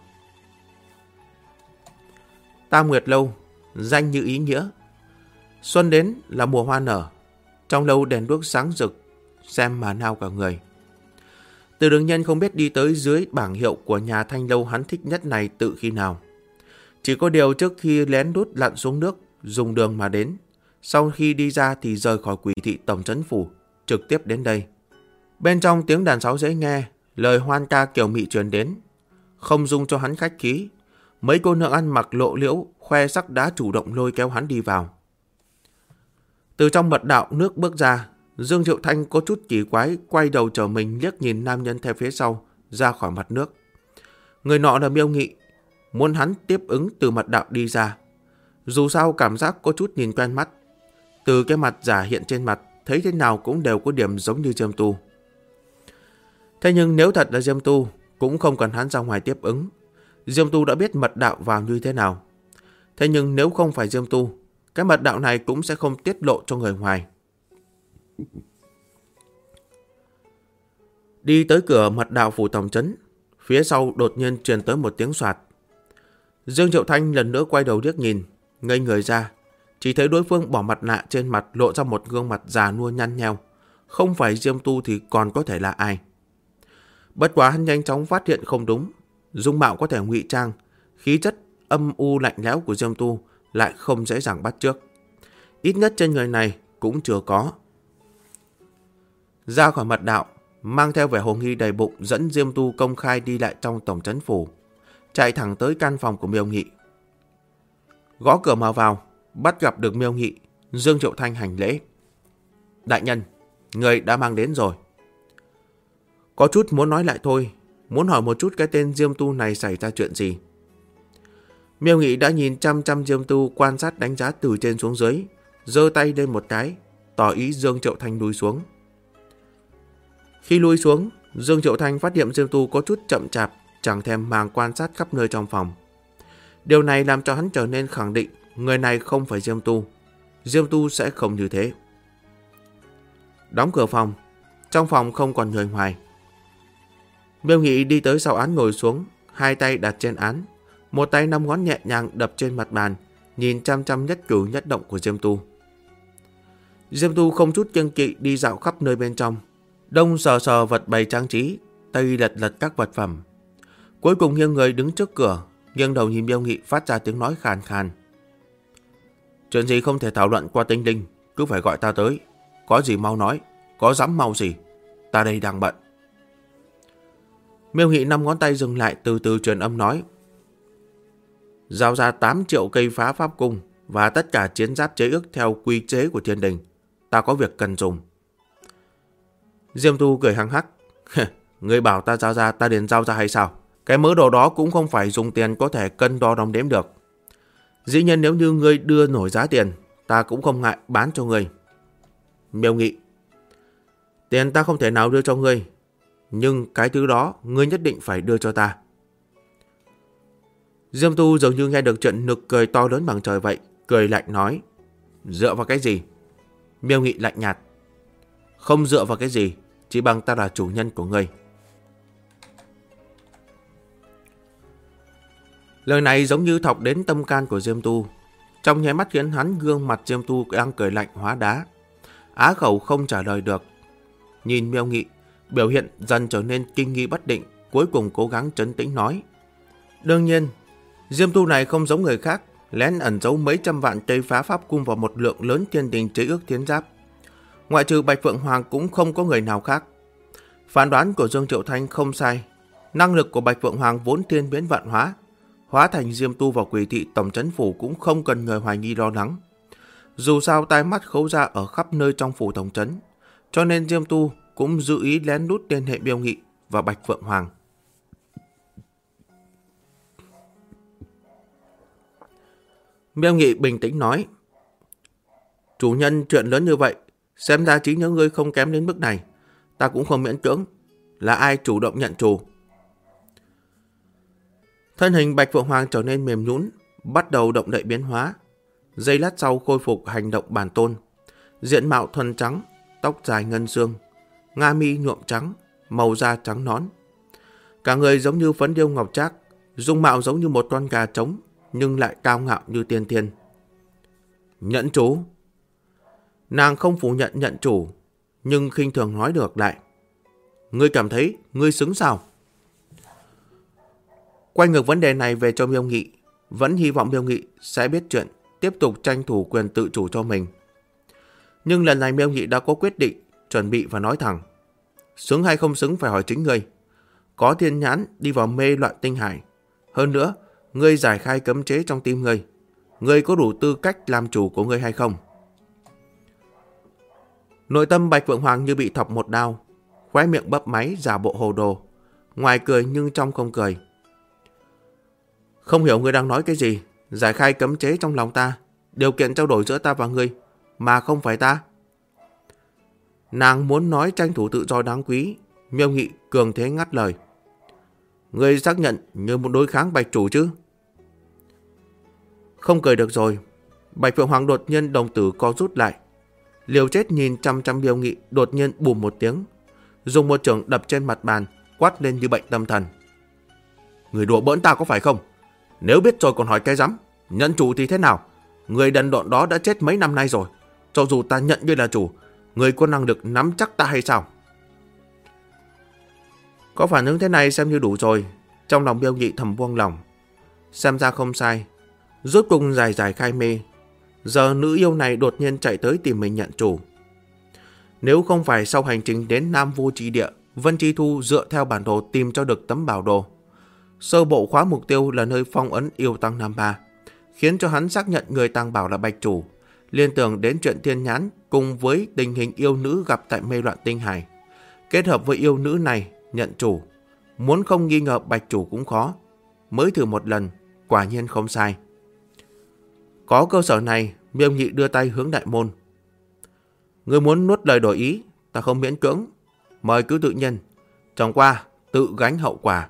Tam Nguyệt lâu, danh như ý nghĩa. Xuân đến là mùa hoa nở, trong lâu đèn đuốc sáng rực, xem mà nao cả người. Từ Đường Nhân không biết đi tới dưới bảng hiệu của nhà Thanh lâu hắn thích nhất này tự khi nào. Chỉ có điều trước khi lén lút lặn xuống nước, dùng đường mà đến. Sau khi đi ra thì rời khỏi Quỷ thị tổng trấn phủ, trực tiếp đến đây. Bên trong tiếng đàn sáo dễ nghe, lời hoan ca kiều mị truyền đến. Không dung cho hắn khách khí, mấy cô nương ăn mặc lộ liễu, khoe sắc đã chủ động lôi kéo hắn đi vào. Từ trong mật đạo nước bước ra, Dương Triệu Thanh có chút kỳ quái, quay đầu trở mình liếc nhìn nam nhân theo phía sau, ra khỏi mặt nước. Người nọ là Miêu Nghị. muốn hắn tiếp ứng từ mật đạo đi ra. Dù sao cảm giác có chút nhìn quen mắt. Từ cái mặt giả hiện trên mặt, thấy thế nào cũng đều có điểm giống như Diêm Tu. Thế nhưng nếu thật là Diêm Tu, cũng không cần hắn ra ngoài tiếp ứng. Diêm Tu đã biết mật đạo vào như thế nào. Thế nhưng nếu không phải Diêm Tu, cái mật đạo này cũng sẽ không tiết lộ cho người ngoài. Đi tới cửa mật đạo phủ tổng trấn, phía sau đột nhiên truyền tới một tiếng soạt. Dương Triệu Thanh lần nữa quay đầu liếc nhìn, ngây người ra. Chỉ thấy đối phương bỏ mặt nạ trên mặt, lộ ra một gương mặt già nua nhăn nheo. Không phải Diêm Tu thì còn có thể là ai? Bất quá hắn nhanh chóng phát hiện không đúng. Dung mạo có thể ngụy trang, khí chất âm u lạnh lẽo của Diêm Tu lại không dễ dàng bắt chước. Ít nhất trên người này cũng chưa có. Ra khỏi mật đạo, mang theo vẻ hồ nghi đầy bụng, dẫn Diêm Tu công khai đi lại trong tổng trấn phủ, chạy thẳng tới căn phòng của Miêu Nghị. Gõ cửa mà vào, bắt gặp được Miêu Nghị. Dương Triệu Thanh hành lễ. Đại nhân, người đã mang đến rồi. Có chút muốn nói lại thôi, muốn hỏi một chút cái tên Diêm Tu này xảy ra chuyện gì. Miêu Nghị đã nhìn chăm chăm Diêm Tu, quan sát đánh giá từ trên xuống dưới, giơ tay lên một cái, tỏ ý Dương Triệu Thanh lùi xuống. Khi lùi xuống, Dương Triệu Thanh phát hiện Diêm Tu có chút chậm chạp, chẳng thèm màng quan sát khắp nơi trong phòng. Điều này làm cho hắn trở nên khẳng định người này không phải Diêm Tu. Diêm Tu sẽ không như thế. Đóng cửa phòng, trong phòng không còn người ngoài. Miêu Nghị đi tới sau án ngồi xuống, hai tay đặt trên án, một tay 5 ngón nhẹ nhàng đập trên mặt bàn, nhìn chăm chăm nhất cử nhất động của Diêm Tu. Diêm Tu không chút kiêng kỵ đi dạo khắp nơi bên trong, đông sờ sờ vật bày trang trí, tây lật lật các vật phẩm. Cuối cùng nghiêng người đứng trước cửa, nghiêng đầu nhìn Miêu Nghị, phát ra tiếng nói khàn khàn. Chuyện gì không thể thảo luận qua tinh linh, cứ phải gọi ta tới. Có gì mau nói, có dám mau gì, ta đây đang bận. Miêu Nghị 5 ngón tay dừng lại, từ từ truyền âm nói. Giao ra 8 triệu cây phá pháp cung và tất cả chiến giáp chế ước theo quy chế của thiên đình. Ta có việc cần dùng. Diêm Tu cười hăng hắc. Ngươi bảo ta giao ra, ta liền giao ra hay sao? Cái mớ đồ đó cũng không phải dùng tiền có thể cân đo đong đếm được. Dĩ nhiên nếu như ngươi đưa nổi giá tiền, ta cũng không ngại bán cho ngươi. Miêu Nghị. Tiền ta không thể nào đưa cho ngươi, nhưng cái thứ đó ngươi nhất định phải đưa cho ta. Diêm Tu dường như nghe được chuyện nực cười to lớn bằng trời vậy, cười lạnh nói. Dựa vào cái gì? Miêu Nghị lạnh nhạt. Không dựa vào cái gì, chỉ bằng ta là chủ nhân của ngươi. Lời này giống như thọc đến tâm can của Diêm Tu. Trong nháy mắt khiến hắn gương mặt Diêm Tu đang cười lạnh hóa đá. Á khẩu không trả lời được. Nhìn Miêu Nghị, biểu hiện dần trở nên kinh nghi bất định, cuối cùng cố gắng trấn tĩnh nói. Đương nhiên, Diêm Tu này không giống người khác, lén ẩn giấu mấy trăm vạn cây phá pháp cung vào một lượng lớn thiên đình chế ước thiến giáp. Ngoại trừ Bạch Phượng Hoàng cũng không có người nào khác. Phán đoán của Dương Triệu Thanh không sai. Năng lực của Bạch Phượng Hoàng vốn thiên biến vạn hóa. Hóa thành Diêm Tu vào Quỷ Thị tổng trấn phủ cũng không cần người hoài nghi lo lắng. Dù sao tai mắt khấu ra ở khắp nơi trong phủ tổng trấn, cho nên Diêm Tu cũng dự ý lén lút liên hệ Miêu Nghị và Bạch Phượng Hoàng. Miêu Nghị bình tĩnh nói. Chủ nhân, chuyện lớn như vậy, xem ra trí nhớ ngươi không kém đến mức này. Ta cũng không miễn cưỡng. Là ai chủ động nhận chủ? Thân hình Bạch Phượng Hoàng trở nên mềm nhũn, bắt đầu động đậy biến hóa. Giây lát sau khôi phục hành động bản tôn. Diện mạo thuần trắng, tóc dài ngân xương, nga mi nhuộm trắng, màu da trắng nón. Cả người giống như phấn điêu ngọc trác, dung mạo giống như một con gà trống, nhưng lại cao ngạo như tiên thiên. Nhẫn chủ. Nàng không phủ nhận nhận chủ, nhưng khinh thường nói được lại. Ngươi cảm thấy ngươi xứng sao? Quay ngược vấn đề này về cho Miêu Nghị, vẫn hy vọng Miêu Nghị sẽ biết chuyện, tiếp tục tranh thủ quyền tự chủ cho mình. Nhưng lần này Miêu Nghị đã có quyết định, chuẩn bị và nói thẳng. Xứng hay không xứng phải hỏi chính ngươi. Có thiên nhãn đi vào mê loạn tinh hải. Hơn nữa, ngươi giải khai cấm chế trong tim ngươi. Ngươi có đủ tư cách làm chủ của ngươi hay không? Nội tâm Bạch Phượng Hoàng như bị thọc một đao, khóe miệng bấp máy giả bộ hồ đồ, ngoài cười nhưng trong không cười. Không hiểu ngươi đang nói cái gì. Giải khai cấm chế trong lòng ta, điều kiện trao đổi giữa ta và ngươi, mà không phải ta. Nàng muốn nói tranh thủ tự do đáng quý. Miêu Nghị cường thế ngắt lời. Ngươi xác nhận như một đối kháng Bạch chủ chứ? Không cười được rồi. Bạch Phượng Hoàng đột nhiên đồng tử co rút lại. Liều chết nhìn chăm chăm Miêu Nghị, đột nhiên bùm một tiếng, dùng một chưởng đập trên mặt bàn, quát lên như bệnh tâm thần. Người đùa bỡn ta có phải không? Nếu biết rồi còn hỏi cái rắm. Nhận chủ thì thế nào? Người đần độn đó đã chết mấy năm nay rồi. Cho dù ta nhận ngươi là chủ, người có năng lực nắm chắc ta hay sao? Có phản ứng thế này xem như đủ rồi. Trong lòng Miêu Nghị thầm buông lòng. Xem ra không sai. Rốt cùng giải khai mê. Giờ nữ yêu này đột nhiên chạy tới tìm mình nhận chủ. Nếu không phải sau hành trình đến Nam Vô Chi Địa, Vân Chi Thu dựa theo bản đồ tìm cho được tấm bảo đồ, sơ bộ khóa mục tiêu là nơi phong ấn yêu tăng Nam Ba, khiến cho hắn xác nhận người tàng bảo là Bạch chủ, liên tưởng đến chuyện thiên nhãn cùng với tình hình yêu nữ gặp tại mê loạn tinh hải. Kết hợp với yêu nữ này nhận chủ, muốn không nghi ngờ Bạch chủ cũng khó. Mới thử một lần, quả nhiên không sai. Có cơ sở này, Miêu Nghị đưa tay hướng đại môn. Ngươi muốn nuốt lời đổi ý, ta không miễn cưỡng. Mời cứ tự nhiên. Chẳng qua, tự gánh hậu quả.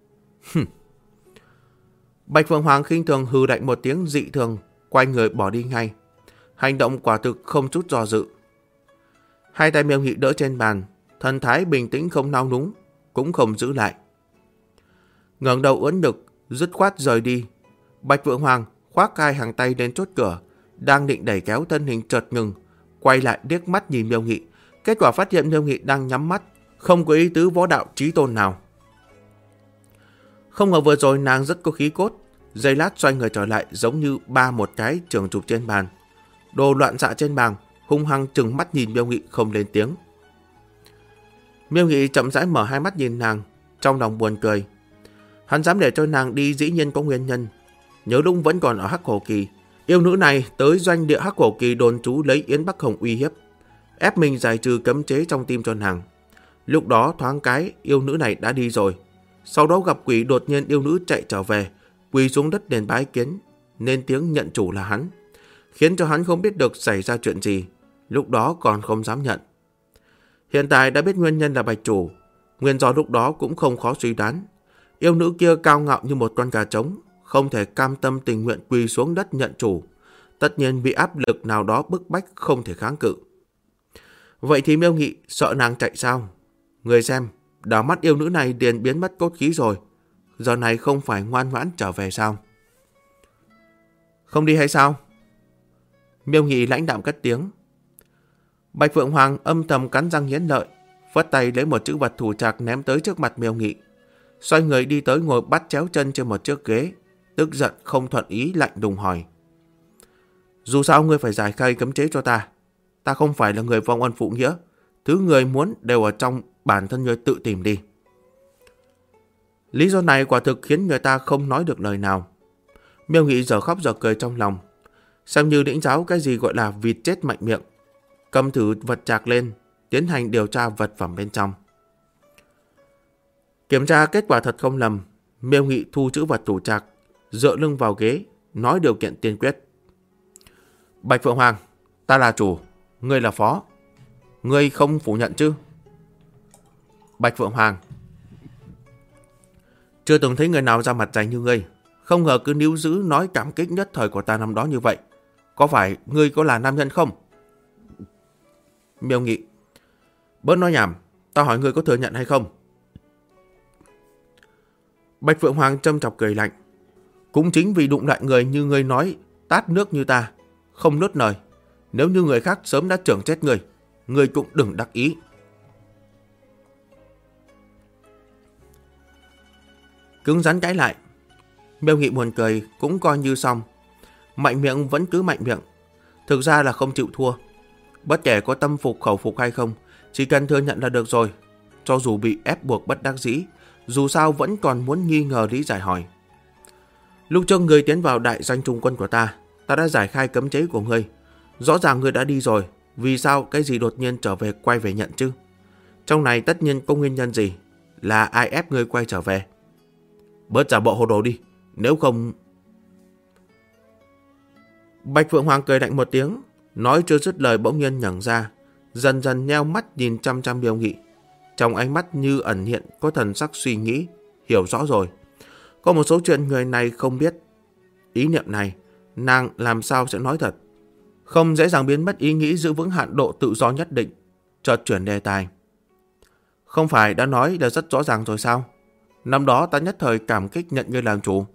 Bạch Phượng Hoàng khinh thường hừ lạnh một tiếng dị thường, quay người bỏ đi ngay. Hành động quả thực không chút do dự. Hai tay Miêu Nghị đỡ trên bàn, thần thái bình tĩnh không nao núng, cũng không giữ lại. Ngẩng đầu ưỡn ngực, dứt khoát rời đi. Bạch Phượng Hoàng khoác hai hàng tay đến chốt cửa, đang định đẩy kéo, thân hình chợt ngừng, quay lại liếc mắt nhìn Miêu Nghị. Kết quả phát hiện Miêu Nghị đang nhắm mắt, không có ý tứ võ đạo chí tôn nào. Không ngờ vừa rồi nàng rất có khí cốt, giây lát xoay người trở lại giống như ba một cái trường chụp trên bàn. Đồ loạn xạ trên bàn, hung hăng trừng mắt nhìn Miêu Nghị không lên tiếng. Miêu Nghị chậm rãi mở hai mắt nhìn nàng, trong lòng buồn cười. Hắn dám để cho nàng đi dĩ nhiên có nguyên nhân. Nhớ đúng vẫn còn ở Hắc Hổ Kỳ, yêu nữ này tới doanh địa Hắc Hổ Kỳ đồn trú lấy Yến Bắc Hồng uy hiếp, ép mình giải trừ cấm chế trong tim cho nàng. Lúc đó thoáng cái yêu nữ này đã đi rồi. Sau đó gặp quỷ, đột nhiên yêu nữ chạy trở về, quỳ xuống đất đền bái kiến, nên tiếng nhận chủ là hắn, khiến cho hắn không biết được xảy ra chuyện gì. Lúc đó còn không dám nhận. Hiện tại đã biết nguyên nhân là Bạch chủ, nguyên do lúc đó cũng không khó suy đoán. Yêu nữ kia cao ngạo như một con gà trống, không thể cam tâm tình nguyện quỳ xuống đất nhận chủ, tất nhiên bị áp lực nào đó bức bách không thể kháng cự. Vậy thì Miêu Nghị sợ nàng chạy sao? Người xem, đảo mắt yêu nữ này liền biến mất cốt khí rồi, giờ này không phải ngoan ngoãn trở về sao? Không đi hay sao? Miêu Nghị lãnh đạm cất tiếng. Bạch Phượng Hoàng âm thầm cắn răng nghiến lợi, phất tay lấy một chữ vật thủ trạc ném tới trước mặt Miêu Nghị, xoay người đi tới ngồi bắt chéo chân trên một chiếc ghế, tức giận không thuận ý lạnh lùng hỏi. Dù sao ngươi phải giải khai cấm chế cho ta. Ta không phải là người vong ân phụ nghĩa, thứ người muốn đều ở trong bản thân ngươi tự tìm đi. Lý do này quả thực khiến người ta không nói được lời nào. Miêu Nghị giờ khóc giờ cười trong lòng, xem như lĩnh giáo cái gì gọi là vịt chết mạnh miệng. Cầm thử vật trạc lên, tiến hành điều tra vật phẩm bên trong. Kiểm tra kết quả thật không lầm, Miêu Nghị thu chữ vật thủ trạc, dựa lưng vào ghế, nói điều kiện tiên quyết. Bạch Phượng Hoàng, ta là chủ, ngươi là phó. Ngươi không phủ nhận chứ? Bạch Phượng Hoàng, chưa từng thấy người nào ra mặt dày như ngươi, không ngờ cứ níu giữ nói cảm kích nhất thời của ta năm đó như vậy. Có phải ngươi có là nam nhân không? Miêu Nghị, bớt nói nhảm, ta hỏi ngươi có thừa nhận hay không? Bạch Phượng Hoàng châm chọc cười lạnh. Cũng chính vì đụng lại người như ngươi nói, tát nước như ta, không nuốt lời. Nếu như người khác sớm đã chưởng chết ngươi, ngươi cũng đừng đắc ý. Cứng rắn cãi lại. Miêu Nghị buồn cười, cũng coi như xong. Mạnh miệng vẫn cứ mạnh miệng, thực ra là không chịu thua. Bất kể có tâm phục khẩu phục hay không, chỉ cần thừa nhận là được rồi. Cho dù bị ép buộc bất đắc dĩ, dù sao vẫn còn muốn nghi ngờ lý giải hỏi. Lúc trước ngươi tiến vào đại doanh trung quân của ta đã giải khai cấm chế của ngươi. Rõ ràng ngươi đã đi rồi, vì sao cái gì đột nhiên trở về quay về nhận chứ? Trong này tất nhiên có nguyên nhân gì? Là ai ép ngươi quay trở về? Bớt giả bộ hồ đồ đi, Nếu không... Bạch Phượng Hoàng cười lạnh một tiếng, nói chưa dứt lời bỗng nhiên nhẳng ra, dần dần nheo mắt nhìn chăm chăm Miêu Nghị. Trong ánh mắt như ẩn hiện có thần sắc suy nghĩ, hiểu rõ rồi. Có một số chuyện người này không biết. Ý niệm này, nàng làm sao sẽ nói thật. Không dễ dàng biến mất ý nghĩ giữ vững hạn độ tự do nhất định. Chợt chuyển đề tài. Không phải đã nói là rất rõ ràng rồi sao? Năm đó ta nhất thời cảm kích nhận ngươi làm chủ.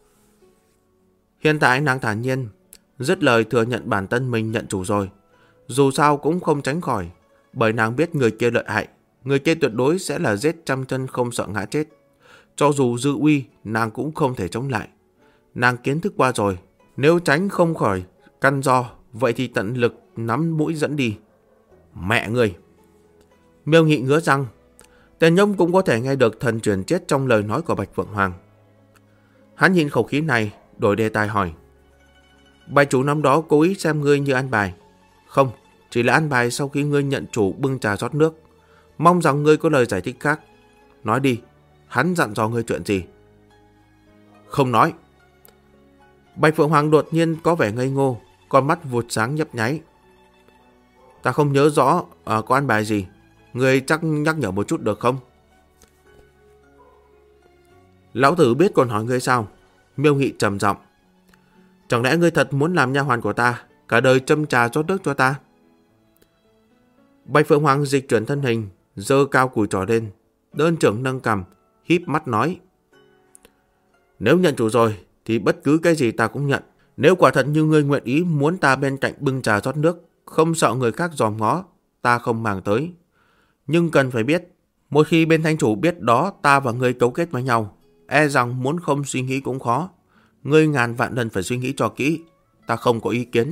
Hiện tại nàng thản nhiên, dứt lời thừa nhận bản thân mình nhận chủ rồi. Dù sao cũng không tránh khỏi, bởi nàng biết người kia lợi hại. Người kia tuyệt đối sẽ là giết trăm chân không sợ ngã chết. Cho dù dư uy, nàng cũng không thể chống lại. Nàng kiến thức qua rồi, nếu tránh không khỏi căn do, vậy thì tận lực nắm mũi dẫn đi. Mẹ người! Miêu Nghị ngứa răng. Tên nhông cũng có thể nghe được thần truyền chết trong lời nói của Bạch Phượng Hoàng. Hắn nhìn khẩu khí này, đổi đề tài hỏi. Bạch chủ năm đó cố ý xem ngươi như ăn bài. Không, chỉ là ăn bài sau khi ngươi nhận chủ bưng trà rót nước. Mong rằng ngươi có lời giải thích khác. Nói đi, hắn dặn dò ngươi chuyện gì? Không nói. Bạch Phượng Hoàng đột nhiên có vẻ ngây ngô, con mắt vụt sáng nhấp nháy. Ta không nhớ rõ có ăn bài gì. Ngươi chắc nhắc nhở một chút được không? Lão tử biết còn hỏi ngươi sao? Miêu Nghị trầm giọng. Chẳng lẽ ngươi thật muốn làm nha hoàn của ta, cả đời châm trà rót nước cho ta? Bạch Phượng Hoàng dịch chuyển thân hình, giơ cao cùi trỏ lên, đơn trưởng nâng cằm, híp mắt nói. Nếu nhận chủ rồi, thì bất cứ cái gì ta cũng nhận. Nếu quả thật như ngươi nguyện ý muốn ta bên cạnh bưng trà rót nước, không sợ người khác dòm ngó, ta không màng tới. Nhưng cần phải biết, một khi bên thanh chủ biết đó ta và ngươi cấu kết với nhau, e rằng muốn không suy nghĩ cũng khó. Ngươi ngàn vạn lần phải suy nghĩ cho kỹ, ta không có ý kiến.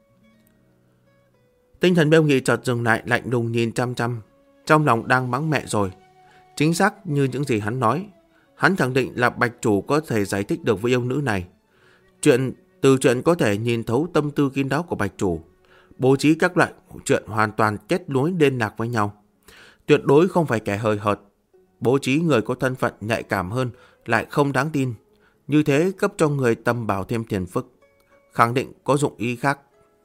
Tinh thần Miêu Nghị chợt dừng lại, lạnh lùng nhìn chăm chăm, trong lòng đang mắng mẹ rồi. Chính xác như những gì hắn nói, hắn khẳng định là Bạch chủ có thể giải thích được với yêu nữ này. Từ chuyện có thể nhìn thấu tâm tư kín đáo của Bạch chủ, bố trí các loại chuyện hoàn toàn kết nối liên lạc với nhau. Tuyệt đối không phải kẻ hời hợt. Bố trí người có thân phận nhạy cảm hơn lại không đáng tin. Như thế cấp cho người tâm bảo thêm phiền phức. Khẳng định có dụng ý khác.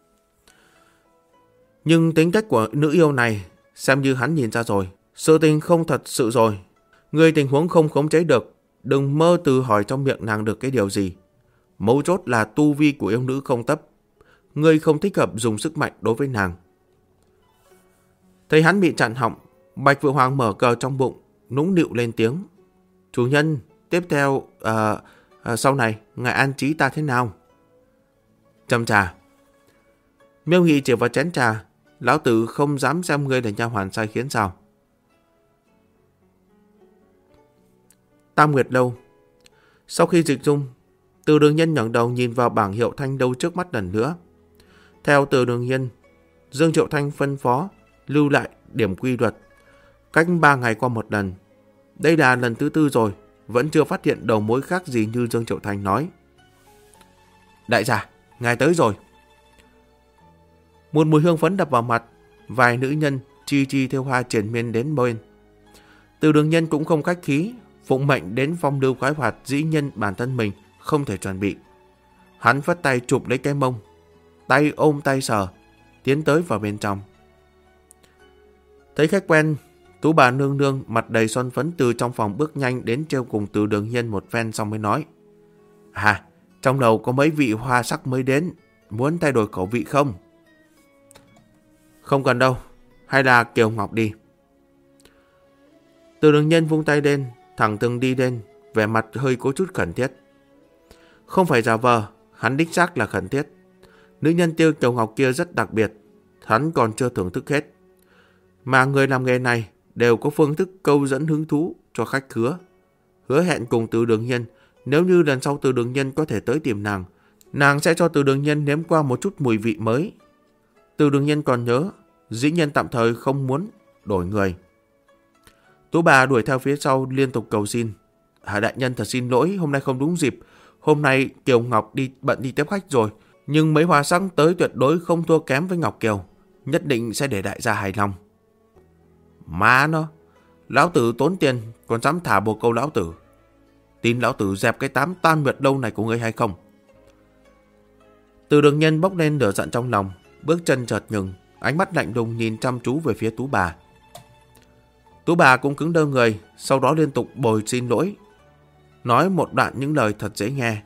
Nhưng tính cách của nữ yêu này, xem như hắn nhìn ra rồi. Sự tình không thật sự rồi. Người tình huống không khống chế được, đừng mơ từ hỏi trong miệng nàng được cái điều gì. Mấu chốt là tu vi của yêu nữ không thấp. Ngươi không thích hợp dùng sức mạnh đối với nàng. Thấy hắn bị chặn họng, Bạch Phượng Hoàng mở cờ trong bụng, nũng nịu lên tiếng. Chủ nhân, tiếp theo, sau này, ngài an trí ta thế nào? Châm trà. Miêu Nghị chỉ vào chén trà, lão tử không dám xem ngươi là nha hoàn sai khiến sao? Tam Nguyệt Lâu. Sau khi dịch dung, Từ Đường Nhân ngẩng đầu nhìn vào bảng hiệu thanh đâu trước mắt lần nữa. Theo Từ Đường Nhân, Dương Triệu Thanh phân phó lưu lại điểm quy luật, cách 3 ngày qua một lần. Đây là lần thứ 4 rồi, vẫn chưa phát hiện đầu mối khác gì như Dương Triệu Thanh nói. Đại gia, ngài tới rồi. Một mùi hương phấn đập vào mặt, vài nữ nhân chi chi theo hoa triển miên đến bên. Từ Đường Nhân cũng không khách khí, phụng mệnh đến phong lưu khoái hoạt dĩ nhân bản thân mình không thể chuẩn bị. Hắn phất tay chụp lấy cái mông, tay ôm tay sờ, tiến tới vào bên trong. Thấy khách quen, Tú bà nương nương mặt đầy son phấn từ trong phòng bước nhanh đến trêu cùng Từ Đường Nhân một phen xong mới nói. Trong đầu có mấy vị hoa sắc mới đến, muốn thay đổi khẩu vị không? Không cần đâu, hay là Kiều Ngọc đi. Từ Đường Nhân vung tay lên, thẳng từng đi lên, vẻ mặt hơi có chút khẩn thiết. Không phải giả vờ, hắn đích xác là khẩn thiết. Nữ nhân tiêu Kiều Ngọc kia rất đặc biệt, hắn còn chưa thưởng thức hết. Mà người làm nghề này đều có phương thức câu dẫn hứng thú cho khách khứa. Hứa hẹn cùng Từ Đường Nhân, nếu như lần sau Từ Đường Nhân có thể tới tìm nàng sẽ cho Từ Đường Nhân nếm qua một chút mùi vị mới. Từ Đường Nhân còn nhớ, dĩ nhiên tạm thời không muốn đổi người. Tú bà đuổi theo phía sau liên tục cầu xin. Đại nhân thật xin lỗi, hôm nay không đúng dịp. Hôm nay Kiều Ngọc bận đi tiếp khách rồi, nhưng mấy hoa sắc tới tuyệt đối không thua kém với Ngọc Kiều, nhất định sẽ để đại gia hài lòng. Má nó, lão tử tốn tiền còn dám thả bồ câu lão tử. tin lão tử dẹp cái tám Tam Nguyệt Lâu này của ngươi hay không? Từ Đường Nhân bốc lên lửa giận trong lòng, bước chân chợt ngừng, ánh mắt lạnh lùng nhìn chăm chú về phía Tú bà. Tú bà cũng cứng đơ người, sau đó liên tục bồi xin lỗi, nói một đoạn những lời thật dễ nghe.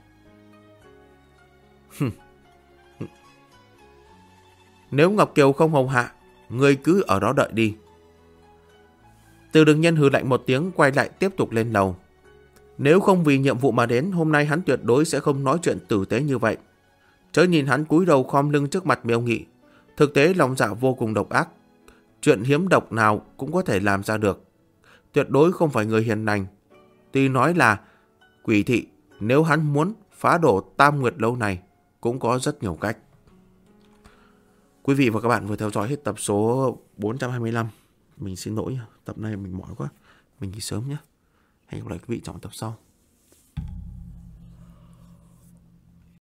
Nếu Ngọc Kiều không hầu hạ, ngươi cứ ở đó đợi đi. Từ Đường Nhân hừ lạnh một tiếng, quay lại tiếp tục lên lầu. Nếu không vì nhiệm vụ mà đến, hôm nay hắn tuyệt đối sẽ không nói chuyện tử tế như vậy. Chớ nhìn hắn cúi đầu khom lưng trước mặt Miêu Nghị, thực tế lòng dạ vô cùng độc ác. Chuyện hiếm độc nào cũng có thể làm ra được. Tuyệt đối không phải người hiền lành. Tuy nói là quỷ thị, nếu hắn muốn phá đổ Tam Nguyệt Lâu này, cũng có rất nhiều cách. Quý vị và các bạn vừa theo dõi hết tập số 425. Mình xin lỗi, tập này mình mỏi quá. Mình nghỉ sớm nhé. Hẹn gặp lại quý vị trong tập sau.